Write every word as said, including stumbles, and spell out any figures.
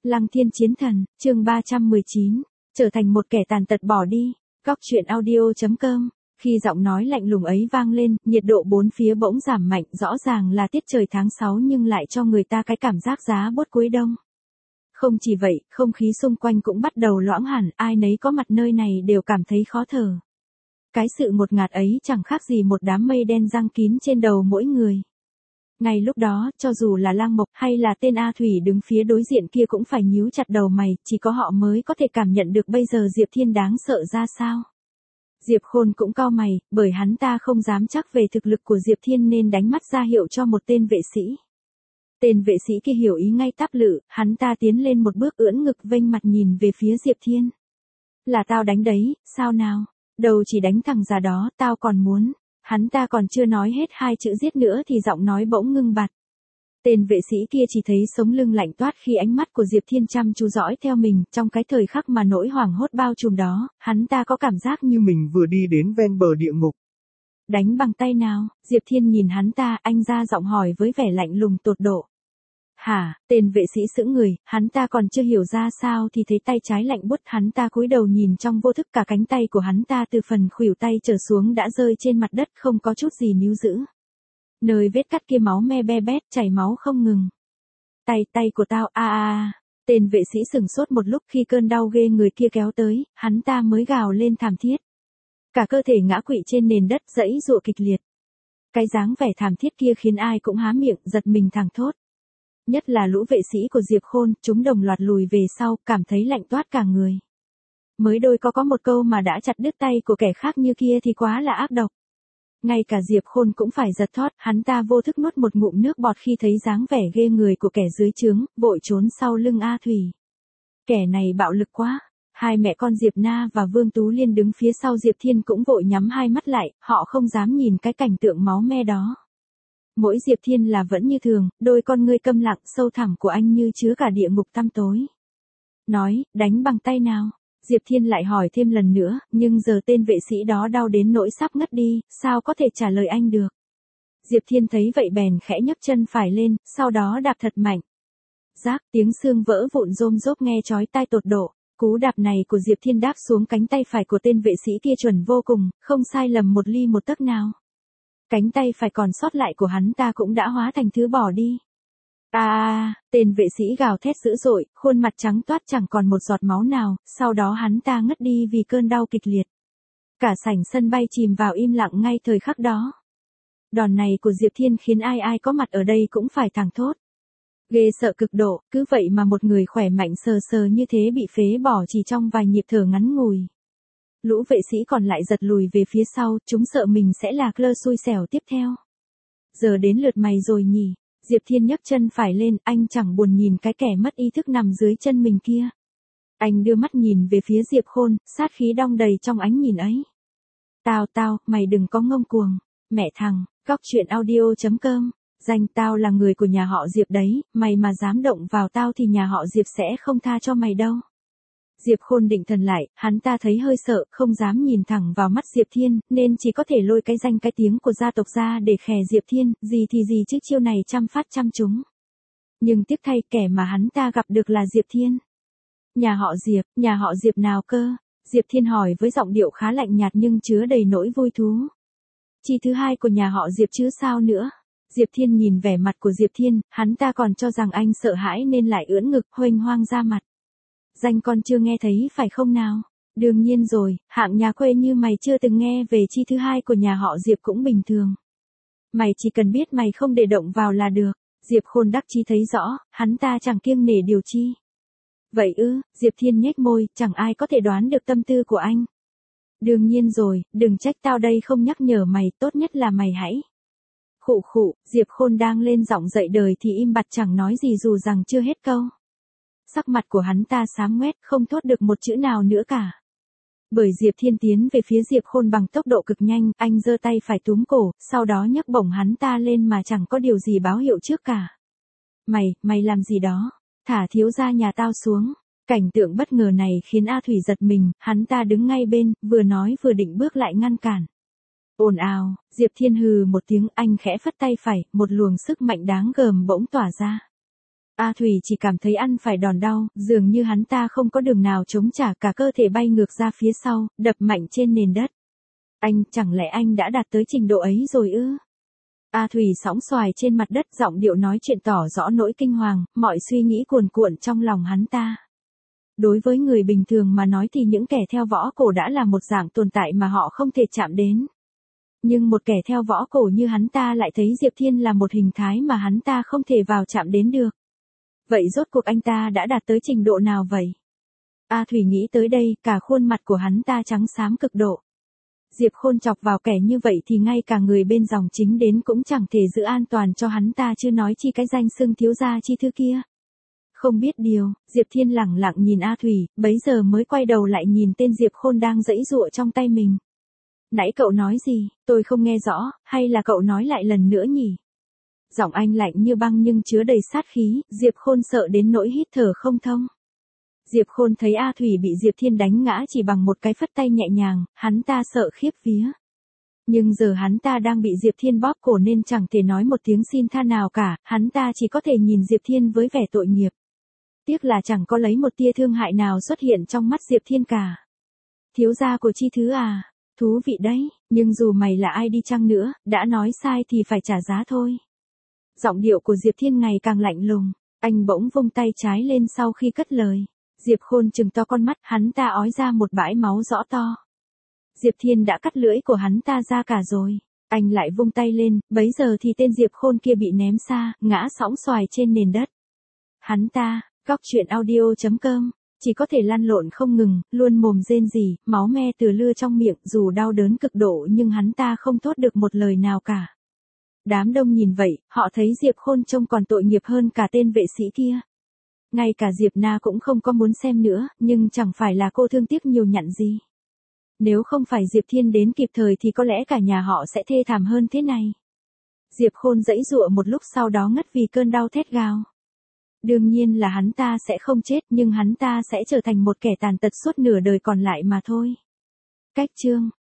Lăng Thiên Chiến Thần, chương ba trăm mười chín, trở thành một kẻ tàn tật bỏ đi. Góc truyện audio chấm com. Khi giọng nói lạnh lùng ấy vang lên, nhiệt độ bốn phía bỗng giảm mạnh, rõ ràng là tiết trời tháng sáu nhưng lại cho người ta cái cảm giác giá buốt cuối đông. Không chỉ vậy, không khí xung quanh cũng bắt đầu loãng hẳn, ai nấy có mặt nơi này đều cảm thấy khó thở. Cái sự ngột ngạt ấy chẳng khác gì một đám mây đen giăng kín trên đầu mỗi người. Ngay lúc đó, cho dù là Lang Mộc hay là tên A Thủy đứng phía đối diện kia cũng phải nhíu chặt đầu mày, chỉ có họ mới có thể cảm nhận được bây giờ Diệp Thiên đáng sợ ra sao. Diệp Khôn cũng cau mày, bởi hắn ta không dám chắc về thực lực của Diệp Thiên nên đánh mắt ra hiệu cho một tên vệ sĩ. Tên vệ sĩ kia hiểu ý ngay táp lự, hắn ta tiến lên một bước ưỡn ngực vênh mặt nhìn về phía Diệp Thiên. Là tao đánh đấy, sao nào? Đâu chỉ đánh thằng già đó, tao còn muốn. Hắn ta còn chưa nói hết hai chữ giết nữa thì giọng nói bỗng ngưng bặt. Tên vệ sĩ kia chỉ thấy sống lưng lạnh toát khi ánh mắt của Diệp Thiên chăm chú dõi theo mình, trong cái thời khắc mà nỗi hoảng hốt bao trùm đó, hắn ta có cảm giác như mình vừa đi đến ven bờ địa ngục. Đánh bằng tay nào? Diệp Thiên nhìn hắn ta, anh ra giọng hỏi với vẻ lạnh lùng tột độ. Hả? Tên vệ sĩ sững người, hắn ta còn chưa hiểu ra sao thì thấy tay trái lạnh buốt, hắn ta cúi đầu nhìn trong vô thức, cả cánh tay của hắn ta từ phần khuỷu tay trở xuống đã rơi trên mặt đất không có chút gì níu giữ. Nơi vết cắt kia máu me be bét chảy máu không ngừng. Tay tay của tao, a a a. Tên vệ sĩ sửng sốt một lúc khi cơn đau ghê người kia kéo tới, hắn ta mới gào lên thảm thiết. Cả cơ thể ngã quỵ trên nền đất giãy giụa kịch liệt. Cái dáng vẻ thảm thiết kia khiến ai cũng há miệng giật mình thẳng thốt. Nhất là lũ vệ sĩ của Diệp Khôn, chúng đồng loạt lùi về sau, cảm thấy lạnh toát cả người. Mới đôi có có một câu mà đã chặt đứt tay của kẻ khác như kia thì quá là ác độc. Ngay cả Diệp Khôn cũng phải giật thót, hắn ta vô thức nuốt một ngụm nước bọt khi thấy dáng vẻ ghê người của kẻ dưới trướng, vội trốn sau lưng A Thủy. Kẻ này bạo lực quá. Hai mẹ con Diệp Na và Vương Tú Liên đứng phía sau Diệp Thiên cũng vội nhắm hai mắt lại, họ không dám nhìn cái cảnh tượng máu me đó. Mỗi Diệp Thiên là vẫn như thường, đôi con ngươi câm lặng sâu thẳm của anh như chứa cả địa ngục tăm tối. Nói, đánh bằng tay nào? Diệp Thiên lại hỏi thêm lần nữa, nhưng giờ tên vệ sĩ đó đau đến nỗi sắp ngất đi, sao có thể trả lời anh được? Diệp Thiên thấy vậy bèn khẽ nhấc chân phải lên, sau đó đạp thật mạnh. Rác, tiếng xương vỡ vụn rôm rốp nghe chói tai tột độ. Cú đạp này của Diệp Thiên đáp xuống cánh tay phải của tên vệ sĩ kia chuẩn vô cùng, không sai lầm một ly một tấc nào. Cánh tay phải còn sót lại của hắn ta cũng đã hóa thành thứ bỏ đi. À, à, tên vệ sĩ gào thét dữ dội, khuôn mặt trắng toát chẳng còn một giọt máu nào, sau đó hắn ta ngất đi vì cơn đau kịch liệt. Cả sảnh sân bay chìm vào im lặng ngay thời khắc đó. Đòn này của Diệp Thiên khiến ai ai có mặt ở đây cũng phải thảng thốt. Ghê sợ cực độ, cứ vậy mà một người khỏe mạnh sờ sờ như thế bị phế bỏ chỉ trong vài nhịp thở ngắn ngủi. Lũ vệ sĩ còn lại giật lùi về phía sau, chúng sợ mình sẽ là lơ xui xẻo tiếp theo. Giờ đến lượt mày rồi nhỉ? Diệp Thiên nhấc chân phải lên, anh chẳng buồn nhìn cái kẻ mất ý thức nằm dưới chân mình kia. Anh đưa mắt nhìn về phía Diệp Khôn, sát khí đong đầy trong ánh nhìn ấy. Tao tao, mày đừng có ngông cuồng. Mẹ thằng, góc truyện audio chấm com. Danh tao là người của nhà họ Diệp đấy, mày mà dám động vào tao thì nhà họ Diệp sẽ không tha cho mày đâu. Diệp Khôn định thần lại, hắn ta thấy hơi sợ, không dám nhìn thẳng vào mắt Diệp Thiên, nên chỉ có thể lôi cái danh cái tiếng của gia tộc ra để khè Diệp Thiên, gì thì gì chứ chiêu này trăm phát trăm trúng. Nhưng tiếc thay kẻ mà hắn ta gặp được là Diệp Thiên. Nhà họ Diệp, nhà họ Diệp nào cơ? Diệp Thiên hỏi với giọng điệu khá lạnh nhạt nhưng chứa đầy nỗi vui thú. Chi thứ hai của nhà họ Diệp chứ sao nữa? Diệp Thiên nhìn vẻ mặt của Diệp Thiên, hắn ta còn cho rằng anh sợ hãi nên lại ưỡn ngực, huênh hoang ra mặt. Danh con chưa nghe thấy phải không nào? Đương nhiên rồi, hạng nhà quê như mày chưa từng nghe về chi thứ hai của nhà họ Diệp cũng bình thường. Mày chỉ cần biết mày không để động vào là được. Diệp Khôn đắc chí thấy rõ, hắn ta chẳng kiêng nể điều chi. Vậy ư? Diệp Thiên nhếch môi, chẳng ai có thể đoán được tâm tư của anh. Đương nhiên rồi, đừng trách tao đây không nhắc nhở mày, tốt nhất là mày hãy. Khụ khụ, Diệp Khôn đang lên giọng dậy đời thì im bặt chẳng nói gì dù rằng chưa hết câu. Sắc mặt của hắn ta xám ngoét, không thốt được một chữ nào nữa cả. Bởi Diệp Thiên tiến về phía Diệp Khôn bằng tốc độ cực nhanh, anh giơ tay phải túm cổ, sau đó nhấc bổng hắn ta lên mà chẳng có điều gì báo hiệu trước cả. Mày, mày làm gì đó? Thả thiếu gia nhà tao xuống. Cảnh tượng bất ngờ này khiến A Thủy giật mình, hắn ta đứng ngay bên, vừa nói vừa định bước lại ngăn cản. Ồn ào, Diệp Thiên hừ một tiếng, anh khẽ phất tay phải, một luồng sức mạnh đáng gờm bỗng tỏa ra. A Thủy chỉ cảm thấy ăn phải đòn đau, dường như hắn ta không có đường nào chống trả, cả cơ thể bay ngược ra phía sau, đập mạnh trên nền đất. Anh, chẳng lẽ anh đã đạt tới trình độ ấy rồi ư? A Thủy sóng xoài trên mặt đất, giọng điệu nói chuyện tỏ rõ nỗi kinh hoàng, mọi suy nghĩ cuồn cuộn trong lòng hắn ta. Đối với người bình thường mà nói thì những kẻ theo võ cổ đã là một dạng tồn tại mà họ không thể chạm đến. Nhưng một kẻ theo võ cổ như hắn ta lại thấy Diệp Thiên là một hình thái mà hắn ta không thể vào chạm đến được. Vậy rốt cuộc anh ta đã đạt tới trình độ nào vậy? A Thủy nghĩ tới đây, cả khuôn mặt của hắn ta trắng xám cực độ. Diệp Khôn chọc vào kẻ như vậy thì ngay cả người bên dòng chính đến cũng chẳng thể giữ an toàn cho hắn ta, chứ nói chi cái danh xưng thiếu gia chi thứ kia. Không biết điều, Diệp Thiên lẳng lặng nhìn A Thủy, bấy giờ mới quay đầu lại nhìn tên Diệp Khôn đang giãy giụa trong tay mình. Nãy cậu nói gì, tôi không nghe rõ, hay là cậu nói lại lần nữa nhỉ? Giọng anh lạnh như băng nhưng chứa đầy sát khí, Diệp Khôn sợ đến nỗi hít thở không thông. Diệp Khôn thấy A Thủy bị Diệp Thiên đánh ngã chỉ bằng một cái phất tay nhẹ nhàng, hắn ta sợ khiếp vía. Nhưng giờ hắn ta đang bị Diệp Thiên bóp cổ nên chẳng thể nói một tiếng xin tha nào cả, hắn ta chỉ có thể nhìn Diệp Thiên với vẻ tội nghiệp. Tiếc là chẳng có lấy một tia thương hại nào xuất hiện trong mắt Diệp Thiên cả. Thiếu gia của chi thứ à, thú vị đấy, nhưng dù mày là ai đi chăng nữa, đã nói sai thì phải trả giá thôi. Giọng điệu của Diệp Thiên ngày càng lạnh lùng, anh bỗng vung tay trái lên sau khi cất lời. Diệp Khôn trừng to con mắt, hắn ta ói ra một bãi máu rõ to. Diệp Thiên đã cắt lưỡi của hắn ta ra cả rồi. Anh lại vung tay lên, bấy giờ thì tên Diệp Khôn kia bị ném xa, ngã sõng xoài trên nền đất. Hắn ta, góc truyện audio chấm com, chỉ có thể lăn lộn không ngừng, luôn mồm rên rỉ, máu me từ lưa trong miệng, dù đau đớn cực độ nhưng hắn ta không thốt được một lời nào cả. Đám đông nhìn vậy, họ thấy Diệp Khôn trông còn tội nghiệp hơn cả tên vệ sĩ kia. Ngay cả Diệp Na cũng không có muốn xem nữa, nhưng chẳng phải là cô thương tiếc nhiều nhặn gì. Nếu không phải Diệp Thiên đến kịp thời thì có lẽ cả nhà họ sẽ thê thảm hơn thế này. Diệp Khôn giãy giụa một lúc sau đó ngất vì cơn đau thét gào. Đương nhiên là hắn ta sẽ không chết, nhưng hắn ta sẽ trở thành một kẻ tàn tật suốt nửa đời còn lại mà thôi. Cách chương